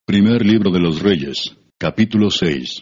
Primer libro de los Reyes, capítulo 6.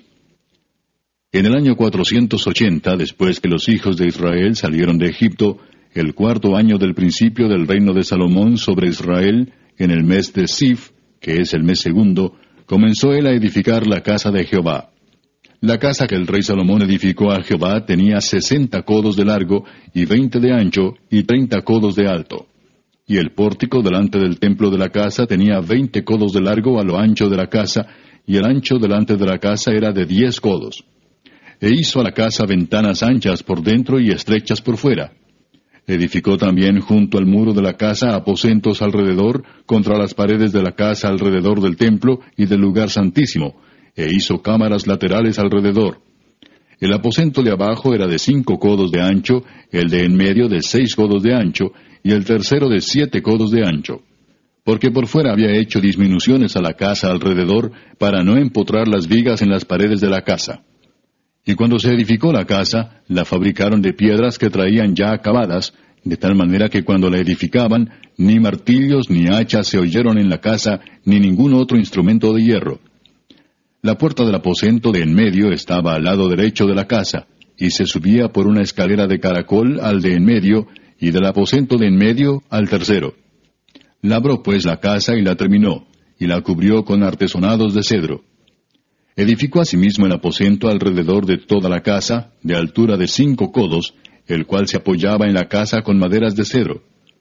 En el año 480, después que los hijos de Israel salieron de Egipto, el cuarto año del principio del reino de Salomón sobre Israel, en el mes de Sif, que es el mes segundo, comenzó él a edificar la casa de Jehová. La casa que el rey Salomón edificó a Jehová tenía 60 codos de largo, y 20 de ancho, y 30 codos de alto. Y el pórtico delante del templo de la casa tenía 20 codos de largo a lo ancho de la casa, y el ancho delante de la casa era de 10 codos. E hizo a la casa ventanas anchas por dentro y estrechas por fuera. Edificó también junto al muro de la casa aposentos alrededor, contra las paredes de la casa alrededor del templo y del lugar santísimo, e hizo cámaras laterales alrededor. El aposento de abajo era de 5 codos de ancho, el de en medio de 6 codos de ancho, y el tercero de 7 codos de ancho. Porque por fuera había hecho disminuciones a la casa alrededor, para no empotrar las vigas en las paredes de la casa. Y cuando se edificó la casa, la fabricaron de piedras que traían ya acabadas, de tal manera que cuando la edificaban, ni martillos ni hachas se oyeron en la casa, ni ningún otro instrumento de hierro. La puerta del aposento de en medio estaba al lado derecho de la casa, y se subía por una escalera de caracol al de en medio, y del aposento de en medio al tercero. Labró pues la casa y la terminó, y la cubrió con artesonados de cedro. Edificó asimismo el aposento alrededor de toda la casa, de altura de 5 codos, el cual se apoyaba en la casa con maderas de cedro.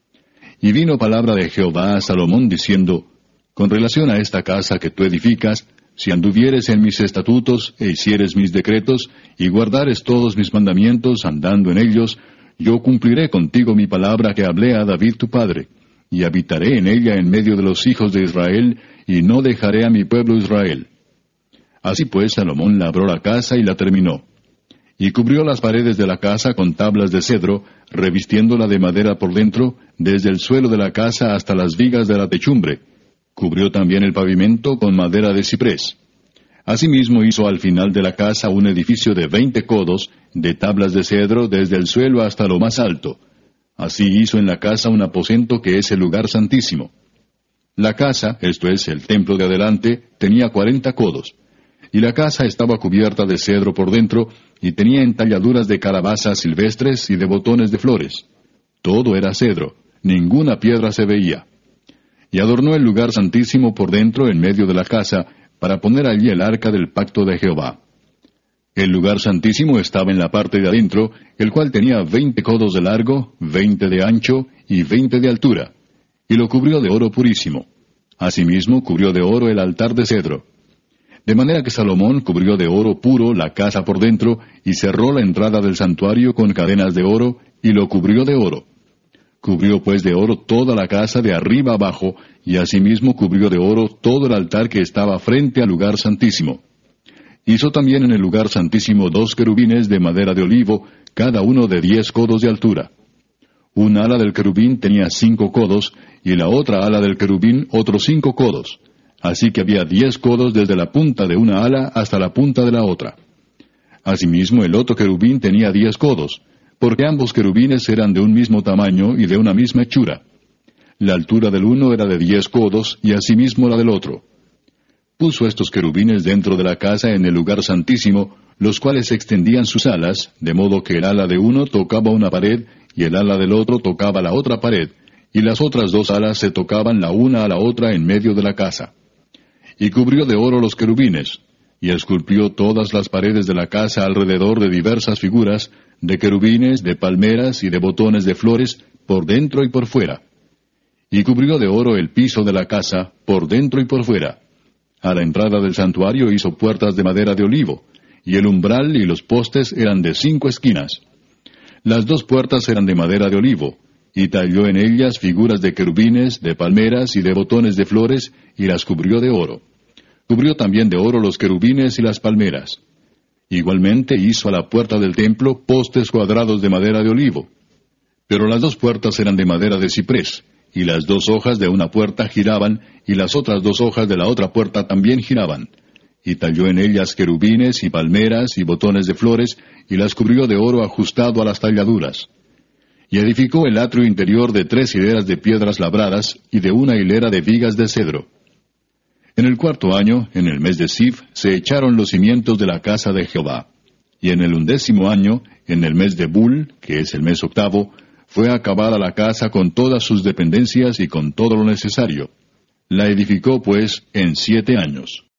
Y vino palabra de Jehová a Salomón diciendo, con relación a esta casa que tú edificas, si anduvieres en mis estatutos, e hicieres mis decretos, y guardares todos mis mandamientos, andando en ellos, yo cumpliré contigo mi palabra que hablé a David tu padre, y habitaré en ella en medio de los hijos de Israel, y no dejaré a mi pueblo Israel. Así pues Salomón labró la casa y la terminó. Y cubrió las paredes de la casa con tablas de cedro, revistiéndola de madera por dentro, desde el suelo de la casa hasta las vigas de la techumbre. Cubrió también el pavimento con madera de ciprés. Asimismo hizo al final de la casa un edificio de 20 codos, de tablas de cedro desde el suelo hasta lo más alto. Así hizo en la casa un aposento que es el lugar santísimo. La casa, esto es, el templo de adelante, tenía 40 codos. Y la casa estaba cubierta de cedro por dentro, y tenía entalladuras de calabazas silvestres y de botones de flores. Todo era cedro, ninguna piedra se veía. Y adornó el lugar santísimo por dentro en medio de la casa, para poner allí el arca del pacto de Jehová. El lugar santísimo estaba en la parte de adentro, el cual tenía 20 codos de largo, 20 de ancho y 20 de altura, y lo cubrió de oro purísimo. Asimismo cubrió de oro el altar de cedro. De manera que Salomón cubrió de oro puro la casa por dentro, y cerró la entrada del santuario con cadenas de oro, y lo cubrió de oro. Cubrió pues de oro toda la casa de arriba abajo, y asimismo cubrió de oro todo el altar que estaba frente al lugar santísimo. Hizo también en el lugar santísimo 2 querubines de madera de olivo, cada uno de 10 codos de altura. Un ala del querubín tenía 5 codos, y la otra ala del querubín otros 5 codos. Así que había 10 codos desde la punta de una ala hasta la punta de la otra. Asimismo el otro querubín tenía 10 codos, porque ambos querubines eran de un mismo tamaño y de una misma hechura. La altura del uno era de 10 codos, y asimismo la del otro. Puso estos querubines dentro de la casa en el lugar santísimo, los cuales extendían sus alas, de modo que el ala de uno tocaba una pared, y el ala del otro tocaba la otra pared, y las otras 2 alas se tocaban la una a la otra en medio de la casa. Y cubrió de oro los querubines, y esculpió todas las paredes de la casa alrededor de diversas figuras, de querubines, de palmeras y de botones de flores, por dentro y por fuera. Y cubrió de oro el piso de la casa, por dentro y por fuera. A la entrada del santuario hizo puertas de madera de olivo, y el umbral y los postes eran de 5 esquinas. Las 2 puertas eran de madera de olivo, y talló en ellas figuras de querubines, de palmeras y de botones de flores, y las cubrió de oro. Cubrió también de oro los querubines y las palmeras. Igualmente hizo a la puerta del templo postes cuadrados de madera de olivo. Pero las 2 puertas eran de madera de ciprés, y las 2 hojas de una puerta giraban, y las otras 2 hojas de la otra puerta también giraban. Y talló en ellas querubines y palmeras y botones de flores, y las cubrió de oro ajustado a las talladuras. Y edificó el atrio interior de 3 hileras de piedras labradas, y de una hilera de vigas de cedro. En el 4º año, en el mes de Sif, se echaron los cimientos de la casa de Jehová. Y en el 11º año, en el mes de Bul, que es el mes 8º, fue acabada la casa con todas sus dependencias y con todo lo necesario. La edificó, pues, en 7 años.